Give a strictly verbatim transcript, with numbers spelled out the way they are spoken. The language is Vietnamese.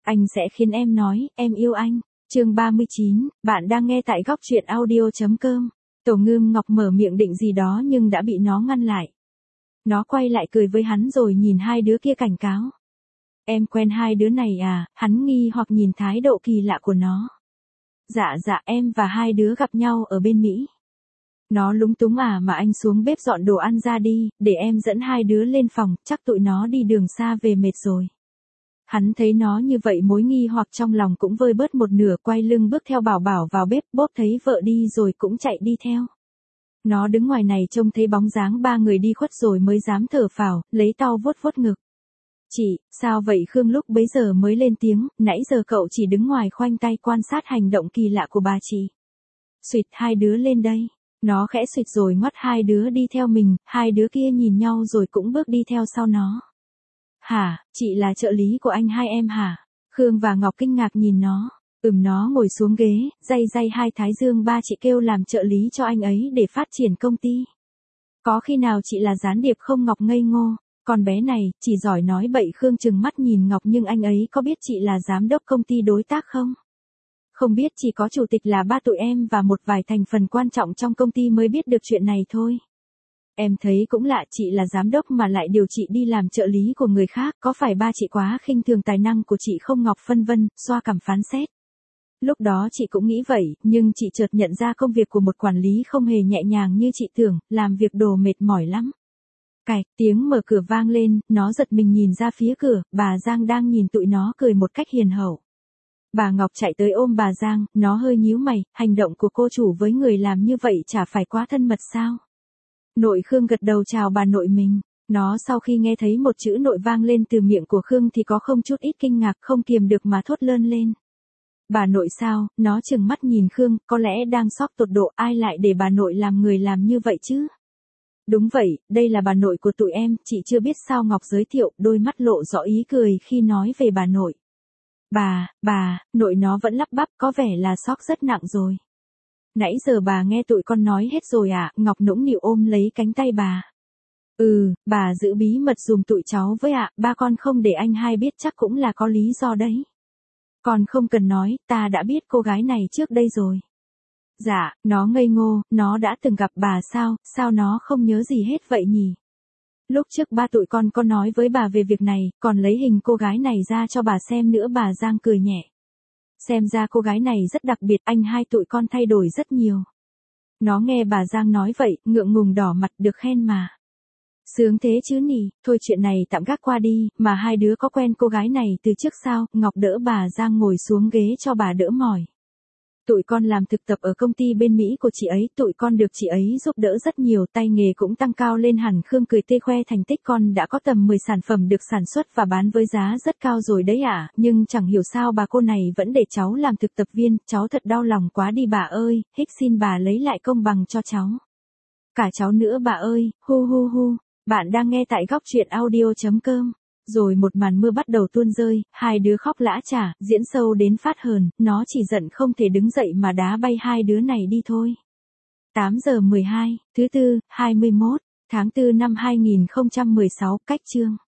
Anh sẽ khiến em nói, em yêu anh. Chương ba mươi chín, bạn đang nghe tại góc truyện audio chấm com. Tổ Ngưng Ngọc mở miệng định gì đó nhưng đã bị nó ngăn lại. Nó quay lại cười với hắn rồi nhìn hai đứa kia cảnh cáo. Em quen hai đứa này à, hắn nghi hoặc nhìn thái độ kỳ lạ của nó. Dạ dạ em và hai đứa gặp nhau ở bên Mỹ. Nó lúng túng à mà anh xuống bếp dọn đồ ăn ra đi, để em dẫn hai đứa lên phòng, chắc tụi nó đi đường xa về mệt rồi. Hắn thấy nó như vậy mối nghi hoặc trong lòng cũng vơi bớt một nửa, quay lưng bước theo Bảo Bảo vào bếp, Bốp thấy vợ đi rồi cũng chạy đi theo. Nó đứng ngoài này trông thấy bóng dáng ba người đi khuất rồi mới dám thở phào, lấy tau vuốt vuốt ngực. Chị, sao vậy? Khương lúc bấy giờ mới lên tiếng, nãy giờ cậu chỉ đứng ngoài khoanh tay quan sát hành động kỳ lạ của bà chị. Xuyệt, hai đứa lên đây. Nó khẽ xuyệt rồi ngoắt hai đứa đi theo mình, hai đứa kia nhìn nhau rồi cũng bước đi theo sau nó. Hả, chị là trợ lý của anh hai em hả? Khương và Ngọc kinh ngạc nhìn nó. Ừm, nó ngồi xuống ghế, day day hai thái dương, ba chị kêu làm trợ lý cho anh ấy để phát triển công ty. Có khi nào chị là gián điệp không? Ngọc ngây ngô. Con bé này, chỉ giỏi nói bậy. Khương trừng mắt nhìn Ngọc, nhưng anh ấy có biết chị là giám đốc công ty đối tác không? Không biết, chỉ có chủ tịch là ba tụi em và một vài thành phần quan trọng trong công ty mới biết được chuyện này thôi. Em thấy cũng lạ, chị là giám đốc mà lại điều chị đi làm trợ lý của người khác, có phải ba chị quá khinh thường tài năng của chị không? Ngọc phân vân, xoa cằm phán xét. Lúc đó chị cũng nghĩ vậy, nhưng chị chợt nhận ra công việc của một quản lý không hề nhẹ nhàng như chị tưởng, làm việc đồ mệt mỏi lắm. Cạch, tiếng mở cửa vang lên, nó giật mình nhìn ra phía cửa, bà Giang đang nhìn tụi nó cười một cách hiền hậu. Bà Ngọc chạy tới ôm bà Giang, nó hơi nhíu mày, hành động của cô chủ với người làm như vậy chả phải quá thân mật sao? Nội Khương gật đầu chào bà nội mình. Nó sau khi nghe thấy một chữ nội vang lên từ miệng của Khương thì có không chút ít kinh ngạc, không kiềm được mà thốt lơn lên. Bà nội sao? Nó trừng mắt nhìn Khương, có lẽ đang sốc tột độ, ai lại để bà nội làm người làm như vậy chứ? Đúng vậy, đây là bà nội của tụi em, chị chưa biết sao? Ngọc giới thiệu, đôi mắt lộ rõ ý cười khi nói về bà nội. Bà, bà, nội nó vẫn lắp bắp, có vẻ là sốc rất nặng rồi. Nãy giờ bà nghe tụi con nói hết rồi à? Ngọc nũng nịu ôm lấy cánh tay bà. Ừ, bà giữ bí mật dùm tụi cháu với ạ, ba con không để anh hai biết chắc cũng là có lý do đấy. Con không cần nói, ta đã biết cô gái này trước đây rồi. Dạ, nó ngây ngô, nó đã từng gặp bà sao, sao nó không nhớ gì hết vậy nhỉ? Lúc trước ba tụi con có nói với bà về việc này, còn lấy hình cô gái này ra cho bà xem nữa. Bà Giang cười nhẹ. Xem ra cô gái này rất đặc biệt, anh hai tụi con thay đổi rất nhiều. Nó nghe bà Giang nói vậy, ngượng ngùng đỏ mặt, được khen mà. Sướng thế chứ nhỉ, thôi chuyện này tạm gác qua đi, mà hai đứa có quen cô gái này từ trước sao? Ngọc đỡ bà Giang ngồi xuống ghế cho bà đỡ mỏi. Tụi con làm thực tập ở công ty bên Mỹ của chị ấy, tụi con được chị ấy giúp đỡ rất nhiều, tay nghề cũng tăng cao lên hẳn. Khương cười tê khoe thành tích, con đã có tầm mười sản phẩm được sản xuất và bán với giá rất cao rồi đấy ạ, à, nhưng chẳng hiểu sao bà cô này vẫn để cháu làm thực tập viên, cháu thật đau lòng quá đi bà ơi, hích xin bà lấy lại công bằng cho cháu. Cả cháu nữa bà ơi, hu hu hu, bạn đang nghe tại góc truyện audio chấm com. Rồi một màn mưa bắt đầu tuôn rơi, hai đứa khóc lã chả, diễn sâu đến phát hờn, nó chỉ giận không thể đứng dậy mà đá bay hai đứa này đi thôi. tám giờ mười hai, thứ tư, hai mươi mốt tháng tư năm hai nghìn không trăm mười sáu, cách chương.